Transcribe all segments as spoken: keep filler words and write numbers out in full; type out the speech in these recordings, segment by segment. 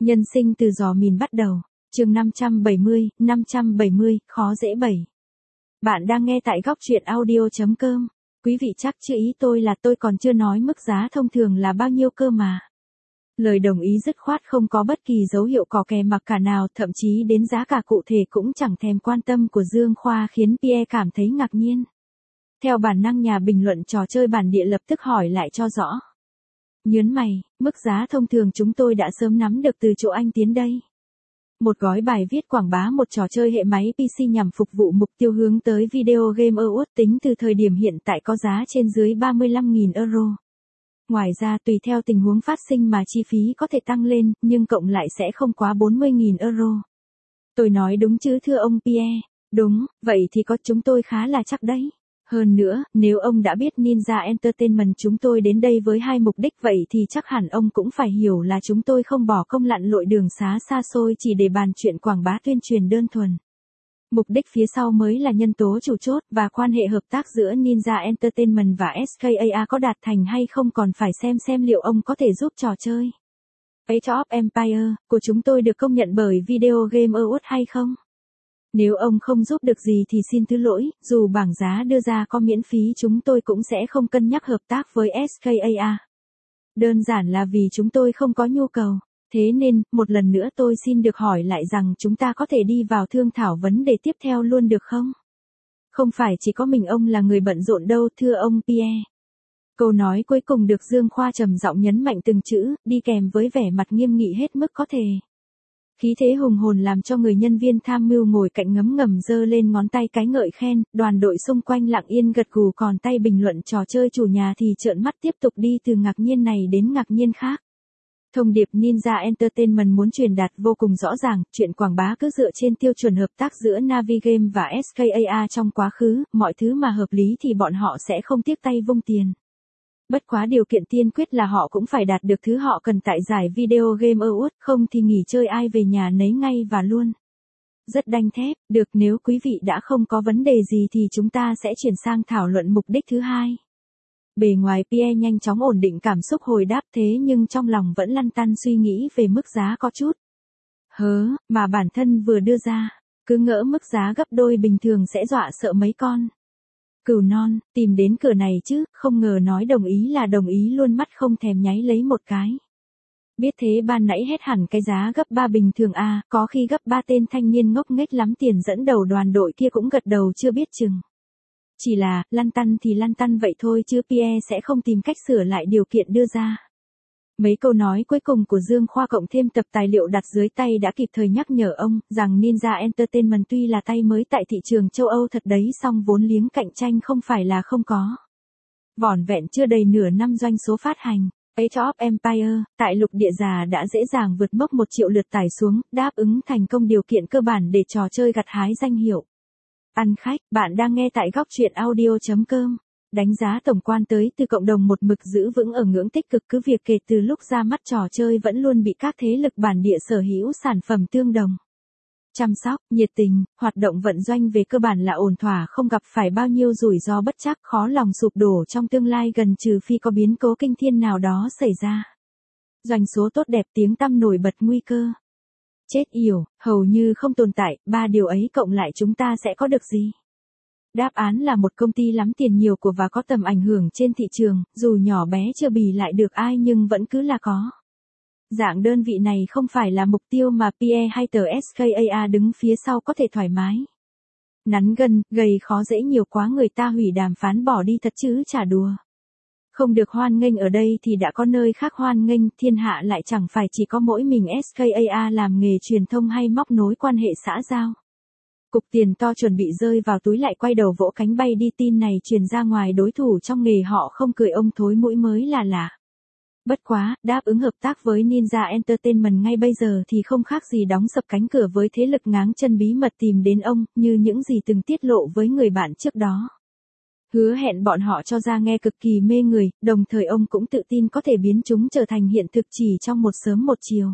Nhân sinh từ giò mìn bắt đầu. Chương năm trăm bảy mươi, năm trăm bảy mươi, khó dễ bẩy. Bạn đang nghe tại góc truyện audio chấm com. Quý vị chắc chưa ý tôi là tôi còn chưa nói mức giá thông thường là bao nhiêu cơ mà. Lời đồng ý dứt khoát không có bất kỳ dấu hiệu cò kè mặc cả nào, thậm chí đến giá cả cụ thể cũng chẳng thèm quan tâm của Dương Khoa khiến Pierre cảm thấy ngạc nhiên. Theo bản năng nhà bình luận trò chơi bản địa lập tức hỏi lại cho rõ. Nhớn mày, mức giá thông thường chúng tôi đã sớm nắm được từ chỗ anh Tiến đây. Một gói bài viết quảng bá một trò chơi hệ máy pê xê nhằm phục vụ mục tiêu hướng tới Video Game Awards tính từ thời điểm hiện tại có giá trên dưới ba mươi lăm nghìn euro. Ngoài ra tùy theo tình huống phát sinh mà chi phí có thể tăng lên, nhưng cộng lại sẽ không quá bốn mươi nghìn euro. Tôi nói đúng chứ thưa ông Pierre? Đúng, vậy thì có chúng tôi khá là chắc đấy. Hơn nữa, nếu ông đã biết Ninja Entertainment chúng tôi đến đây với hai mục đích vậy thì chắc hẳn ông cũng phải hiểu là chúng tôi không bỏ công lặn lội đường xá xa xôi chỉ để bàn chuyện quảng bá tuyên truyền đơn thuần. Mục đích phía sau mới là nhân tố chủ chốt và quan hệ hợp tác giữa Ninja Entertainment và ét ca a a có đạt thành hay không còn phải xem xem liệu ông có thể giúp trò chơi Age of Empires của chúng tôi được công nhận bởi Video Game Awards hay không. Nếu ông không giúp được gì thì xin thứ lỗi, dù bảng giá đưa ra có miễn phí chúng tôi cũng sẽ không cân nhắc hợp tác với ét ca a a. Đơn giản là vì chúng tôi không có nhu cầu. Thế nên, một lần nữa tôi xin được hỏi lại rằng chúng ta có thể đi vào thương thảo vấn đề tiếp theo luôn được không? Không phải chỉ có mình ông là người bận rộn đâu thưa ông Pierre. Câu nói cuối cùng được Dương Khoa trầm giọng nhấn mạnh từng chữ, đi kèm với vẻ mặt nghiêm nghị hết mức có thể. Khí thế hùng hồn làm cho người nhân viên tham mưu ngồi cạnh ngấm ngầm giơ lên ngón tay cái ngợi khen, đoàn đội xung quanh lặng yên gật gù còn tay bình luận trò chơi chủ nhà thì trợn mắt tiếp tục đi từ ngạc nhiên này đến ngạc nhiên khác. Thông điệp Ninja Entertainment muốn truyền đạt vô cùng rõ ràng, chuyện quảng bá cứ dựa trên tiêu chuẩn hợp tác giữa Navigame và ét ca a a trong quá khứ, mọi thứ mà hợp lý thì bọn họ sẽ không tiếc tay vung tiền. Bất quá điều kiện tiên quyết là họ cũng phải đạt được thứ họ cần tại giải Video Game Awards, không thì nghỉ chơi ai về nhà nấy ngay và luôn. Rất đanh thép, được nếu quý vị đã không có vấn đề gì thì chúng ta sẽ chuyển sang thảo luận mục đích thứ hai. Bề ngoài Pierre nhanh chóng ổn định cảm xúc hồi đáp thế nhưng trong lòng vẫn lăn tăn suy nghĩ về mức giá có chút. Hớ, mà bản thân vừa đưa ra, cứ ngỡ mức giá gấp đôi bình thường sẽ dọa sợ mấy con. Cừu non, tìm đến cửa này chứ, không ngờ nói đồng ý là đồng ý luôn mắt không thèm nháy lấy một cái. Biết thế ban nãy hét hẳn cái giá gấp ba bình thường à, có khi gấp ba tên thanh niên ngốc nghếch lắm tiền dẫn đầu đoàn đội kia cũng gật đầu chưa biết chừng. Chỉ là, lăn tăn thì lăn tăn vậy thôi chứ Pierre sẽ không tìm cách sửa lại điều kiện đưa ra. Mấy câu nói cuối cùng của Dương Khoa cộng thêm tập tài liệu đặt dưới tay đã kịp thời nhắc nhở ông, rằng Ninja Entertainment tuy là tay mới tại thị trường châu Âu thật đấy song vốn liếng cạnh tranh không phải là không có. Vỏn vẹn chưa đầy nửa năm doanh số phát hành, Age of Empires, tại lục địa già đã dễ dàng vượt mốc một triệu lượt tải xuống, đáp ứng thành công điều kiện cơ bản để trò chơi gặt hái danh hiệu. Ăn khách, bạn đang nghe tại góc truyện audio chấm com. Đánh giá tổng quan tới từ cộng đồng một mực giữ vững ở ngưỡng tích cực cứ việc kể từ lúc ra mắt trò chơi vẫn luôn bị các thế lực bản địa sở hữu sản phẩm tương đồng. Chăm sóc, nhiệt tình, hoạt động vận doanh về cơ bản là ổn thỏa không gặp phải bao nhiêu rủi ro bất trắc khó lòng sụp đổ trong tương lai gần trừ phi có biến cố kinh thiên nào đó xảy ra. Doanh số tốt đẹp tiếng tăm nổi bật nguy cơ. Chết yểu, hầu như không tồn tại, ba điều ấy cộng lại chúng ta sẽ có được gì? Đáp án là một công ty lắm tiền nhiều của và có tầm ảnh hưởng trên thị trường, dù nhỏ bé chưa bì lại được ai nhưng vẫn cứ là có. Dạng đơn vị này không phải là mục tiêu mà Pierre hay tờ ét ca a a đứng phía sau có thể thoải mái. Nắn gân, gầy khó dễ nhiều quá người ta hủy đàm phán bỏ đi thật chứ chả đùa. Không được hoan nghênh ở đây thì đã có nơi khác hoan nghênh, thiên hạ lại chẳng phải chỉ có mỗi mình ét ca a a làm nghề truyền thông hay móc nối quan hệ xã giao. Cục tiền to chuẩn bị rơi vào túi lại quay đầu vỗ cánh bay đi tin này truyền ra ngoài đối thủ trong nghề họ không cười ông thối mũi mới là lạ. Bất quá, đáp ứng hợp tác với Ninja Entertainment ngay bây giờ thì không khác gì đóng sập cánh cửa với thế lực ngáng chân bí mật tìm đến ông, như những gì từng tiết lộ với người bạn trước đó. Hứa hẹn bọn họ cho ra nghe cực kỳ mê người, đồng thời ông cũng tự tin có thể biến chúng trở thành hiện thực chỉ trong một sớm một chiều.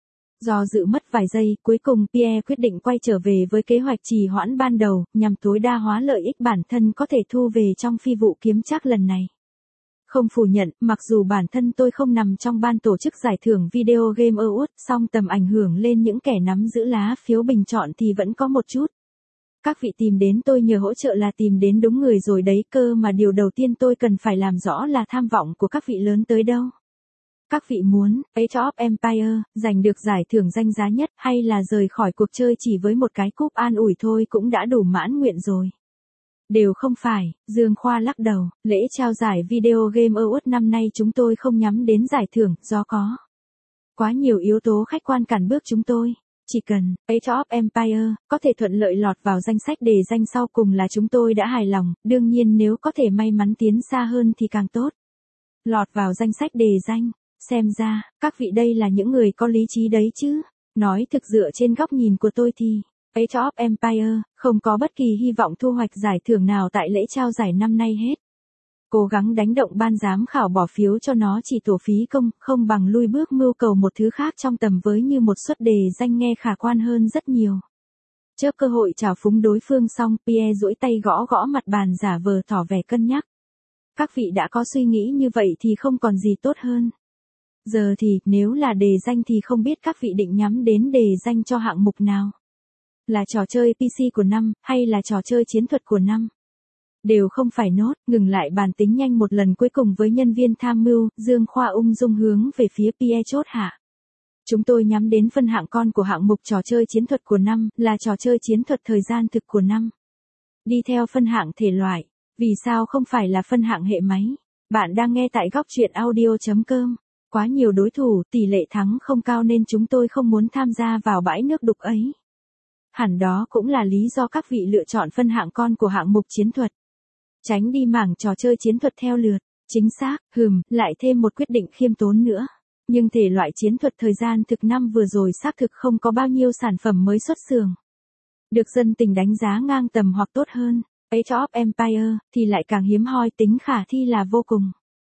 Do dự mất vài giây, cuối cùng Pierre quyết định quay trở về với kế hoạch trì hoãn ban đầu, nhằm tối đa hóa lợi ích bản thân có thể thu về trong phi vụ kiếm trác lần này. Không phủ nhận, mặc dù bản thân tôi không nằm trong ban tổ chức giải thưởng Video Game Awards, song tầm ảnh hưởng lên những kẻ nắm giữ lá phiếu bình chọn thì vẫn có một chút. Các vị tìm đến tôi nhờ hỗ trợ là tìm đến đúng người rồi đấy cơ, mà điều đầu tiên tôi cần phải làm rõ là tham vọng của các vị lớn tới đâu. Các vị muốn Age of Empire giành được giải thưởng danh giá nhất, hay là rời khỏi cuộc chơi chỉ với một cái cúp an ủi thôi cũng đã đủ mãn nguyện rồi. Đều không phải, Dương Khoa lắc đầu, lễ trao giải Video Game Awards năm nay chúng tôi không nhắm đến giải thưởng, do có quá nhiều yếu tố khách quan cản bước chúng tôi. Chỉ cần Age of Empire có thể thuận lợi lọt vào danh sách đề danh sau cùng là chúng tôi đã hài lòng, đương nhiên nếu có thể may mắn tiến xa hơn thì càng tốt. Lọt vào danh sách đề danh, xem ra, các vị đây là những người có lý trí đấy chứ. Nói thực dựa trên góc nhìn của tôi thì Age of Empire không có bất kỳ hy vọng thu hoạch giải thưởng nào tại lễ trao giải năm nay hết. Cố gắng đánh động ban giám khảo bỏ phiếu cho nó chỉ tổ phí công, không bằng lui bước mưu cầu một thứ khác trong tầm với như một suất đề danh nghe khả quan hơn rất nhiều. Chớp cơ hội trào phúng đối phương xong, Pierre duỗi tay gõ gõ mặt bàn giả vờ tỏ vẻ cân nhắc. Các vị đã có suy nghĩ như vậy thì không còn gì tốt hơn. Giờ thì, nếu là đề danh thì không biết các vị định nhắm đến đề danh cho hạng mục nào? Là trò chơi pê xê của năm, hay là trò chơi chiến thuật của năm? Đều không phải nốt, ngừng lại bàn tính nhanh một lần cuối cùng với nhân viên tham mưu, Dương Khoa ung dung hướng về phía Pierre chốt hạ. Chúng tôi nhắm đến phân hạng con của hạng mục trò chơi chiến thuật của năm, là trò chơi chiến thuật thời gian thực của năm. Đi theo phân hạng thể loại, vì sao không phải là phân hạng hệ máy? Bạn đang nghe tại góc truyện audio chấm com. Quá nhiều đối thủ, tỷ lệ thắng không cao nên chúng tôi không muốn tham gia vào bãi nước đục ấy. Hẳn đó cũng là lý do các vị lựa chọn phân hạng con của hạng mục chiến thuật. Tránh đi mảng trò chơi chiến thuật theo lượt. Chính xác, hừm, lại thêm một quyết định khiêm tốn nữa. Nhưng thể loại chiến thuật thời gian thực năm vừa rồi xác thực không có bao nhiêu sản phẩm mới xuất xưởng được dân tình đánh giá ngang tầm hoặc tốt hơn. Age of Empire thì lại càng hiếm hoi, tính khả thi là vô cùng.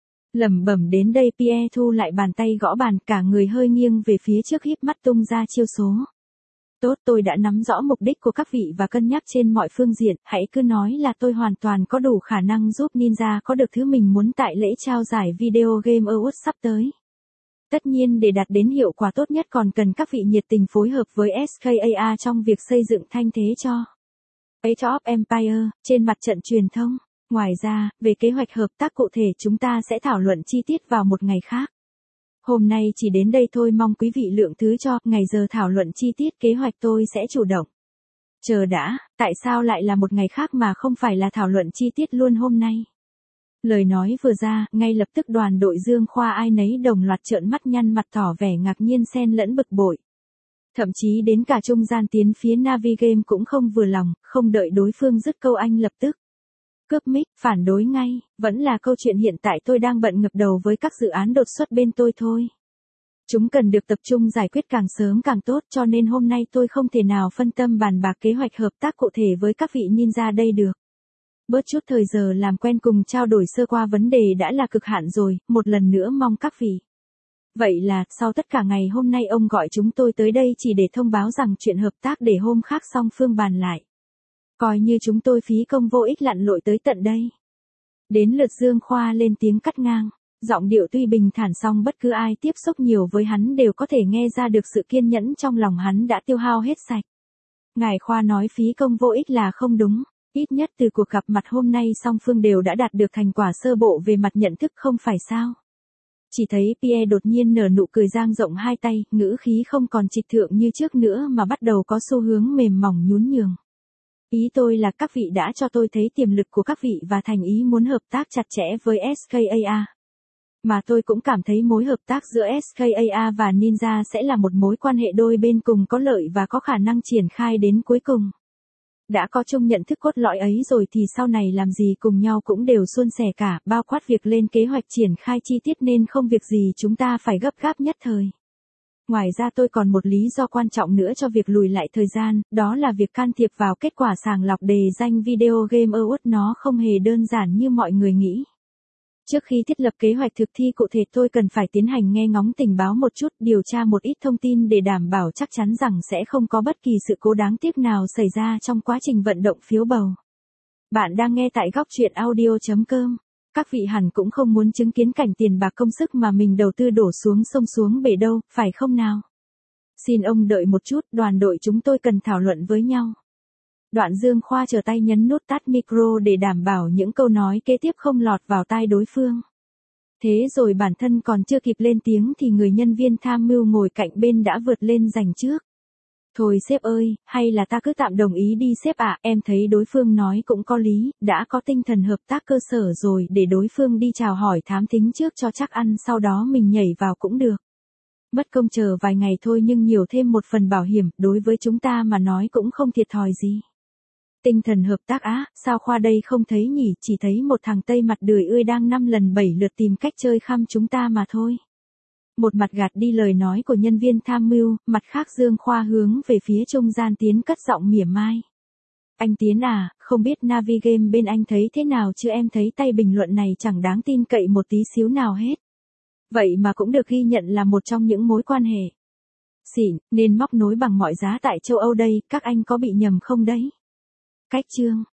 Lẩm bẩm đến đây Pierre thu lại bàn tay gõ bàn, cả người hơi nghiêng về phía trước híp mắt tung ra chiêu số. Tốt, tôi đã nắm rõ mục đích của các vị và cân nhắc trên mọi phương diện, hãy cứ nói là tôi hoàn toàn có đủ khả năng giúp Ninja có được thứ mình muốn tại lễ trao giải Video Game Awards sắp tới. Tất nhiên để đạt đến hiệu quả tốt nhất còn cần các vị nhiệt tình phối hợp với ét ca a trong việc xây dựng thanh thế cho Age of Empire trên mặt trận truyền thông. Ngoài ra, về kế hoạch hợp tác cụ thể chúng ta sẽ thảo luận chi tiết vào một ngày khác. Hôm nay chỉ đến đây thôi, mong quý vị lượng thứ cho, ngày giờ thảo luận chi tiết kế hoạch tôi sẽ chủ động. Chờ đã, tại sao lại là một ngày khác mà không phải là thảo luận chi tiết luôn hôm nay? Lời nói vừa ra, ngay lập tức đoàn đội Dương Khoa ai nấy đồng loạt trợn mắt nhăn mặt tỏ vẻ ngạc nhiên xen lẫn bực bội. Thậm chí đến cả trung gian tiến phía Navigame cũng không vừa lòng, không đợi đối phương dứt câu anh lập tức cướp mic, phản đối ngay, vẫn là câu chuyện hiện tại tôi đang bận ngập đầu với các dự án đột xuất bên tôi thôi. Chúng cần được tập trung giải quyết càng sớm càng tốt, cho nên hôm nay tôi không thể nào phân tâm bàn bạc kế hoạch hợp tác cụ thể với các vị ninja đây được. Bớt chút thời giờ làm quen cùng trao đổi sơ qua vấn đề đã là cực hạn rồi, một lần nữa mong các vị. Vậy là, sau tất cả ngày hôm nay ông gọi chúng tôi tới đây chỉ để thông báo rằng chuyện hợp tác để hôm khác song phương bàn lại. Coi như chúng tôi phí công vô ích lặn lội tới tận đây. Đến lượt Dương Khoa lên tiếng cắt ngang. Giọng điệu tuy bình thản song bất cứ ai tiếp xúc nhiều với hắn đều có thể nghe ra được sự kiên nhẫn trong lòng hắn đã tiêu hao hết sạch. Ngài Khoa nói phí công vô ích là không đúng. Ít nhất từ cuộc gặp mặt hôm nay song phương đều đã đạt được thành quả sơ bộ về mặt nhận thức không phải sao. Chỉ thấy Pierre đột nhiên nở nụ cười dang rộng hai tay, ngữ khí không còn trịch thượng như trước nữa mà bắt đầu có xu hướng mềm mỏng nhún nhường. Ý tôi là các vị đã cho tôi thấy tiềm lực của các vị và thành ý muốn hợp tác chặt chẽ với ét ca a. Mà tôi cũng cảm thấy mối hợp tác giữa ét ca a và Ninja sẽ là một mối quan hệ đôi bên cùng có lợi và có khả năng triển khai đến cuối cùng. Đã có chung nhận thức cốt lõi ấy rồi thì sau này làm gì cùng nhau cũng đều suôn sẻ cả, bao quát việc lên kế hoạch triển khai chi tiết nên không việc gì chúng ta phải gấp gáp nhất thời. Ngoài ra tôi còn một lý do quan trọng nữa cho việc lùi lại thời gian, đó là việc can thiệp vào kết quả sàng lọc đề danh Video Game Awards nó không hề đơn giản như mọi người nghĩ. Trước khi thiết lập kế hoạch thực thi cụ thể tôi cần phải tiến hành nghe ngóng tình báo một chút, điều tra một ít thông tin để đảm bảo chắc chắn rằng sẽ không có bất kỳ sự cố đáng tiếc nào xảy ra trong quá trình vận động phiếu bầu. Bạn đang nghe tại góc truyện audio chấm com. Các vị hẳn cũng không muốn chứng kiến cảnh tiền bạc công sức mà mình đầu tư đổ xuống sông xuống bể đâu, phải không nào? Xin ông đợi một chút, đoàn đội chúng tôi cần thảo luận với nhau. Đoạn Dương Khoa trở tay nhấn nút tắt micro để đảm bảo những câu nói kế tiếp không lọt vào tai đối phương. Thế rồi bản thân còn chưa kịp lên tiếng thì người nhân viên tham mưu ngồi cạnh bên đã vượt lên giành trước. Thôi sếp ơi, hay là ta cứ tạm đồng ý đi sếp ạ, em thấy đối phương nói cũng có lý, đã có tinh thần hợp tác cơ sở rồi, để đối phương đi chào hỏi thám thính trước cho chắc ăn, sau đó mình nhảy vào cũng được. Mất công chờ vài ngày thôi nhưng nhiều thêm một phần bảo hiểm, đối với chúng ta mà nói cũng không thiệt thòi gì. Tinh thần hợp tác á, sao Khoa đây không thấy nhỉ, chỉ thấy một thằng Tây mặt đười ươi đang năm lần bảy lượt tìm cách chơi khăm chúng ta mà thôi. Một mặt gạt đi lời nói của nhân viên tham mưu, mặt khác Dương Khoa hướng về phía trung gian Tiến cất giọng mỉa mai. Anh Tiến à, không biết Navigame bên anh thấy thế nào chứ em thấy tay bình luận này chẳng đáng tin cậy một tí xíu nào hết. Vậy mà cũng được ghi nhận là một trong những mối quan hệ xịn, nên móc nối bằng mọi giá tại châu Âu đây, các anh có bị nhầm không đấy? Cách chương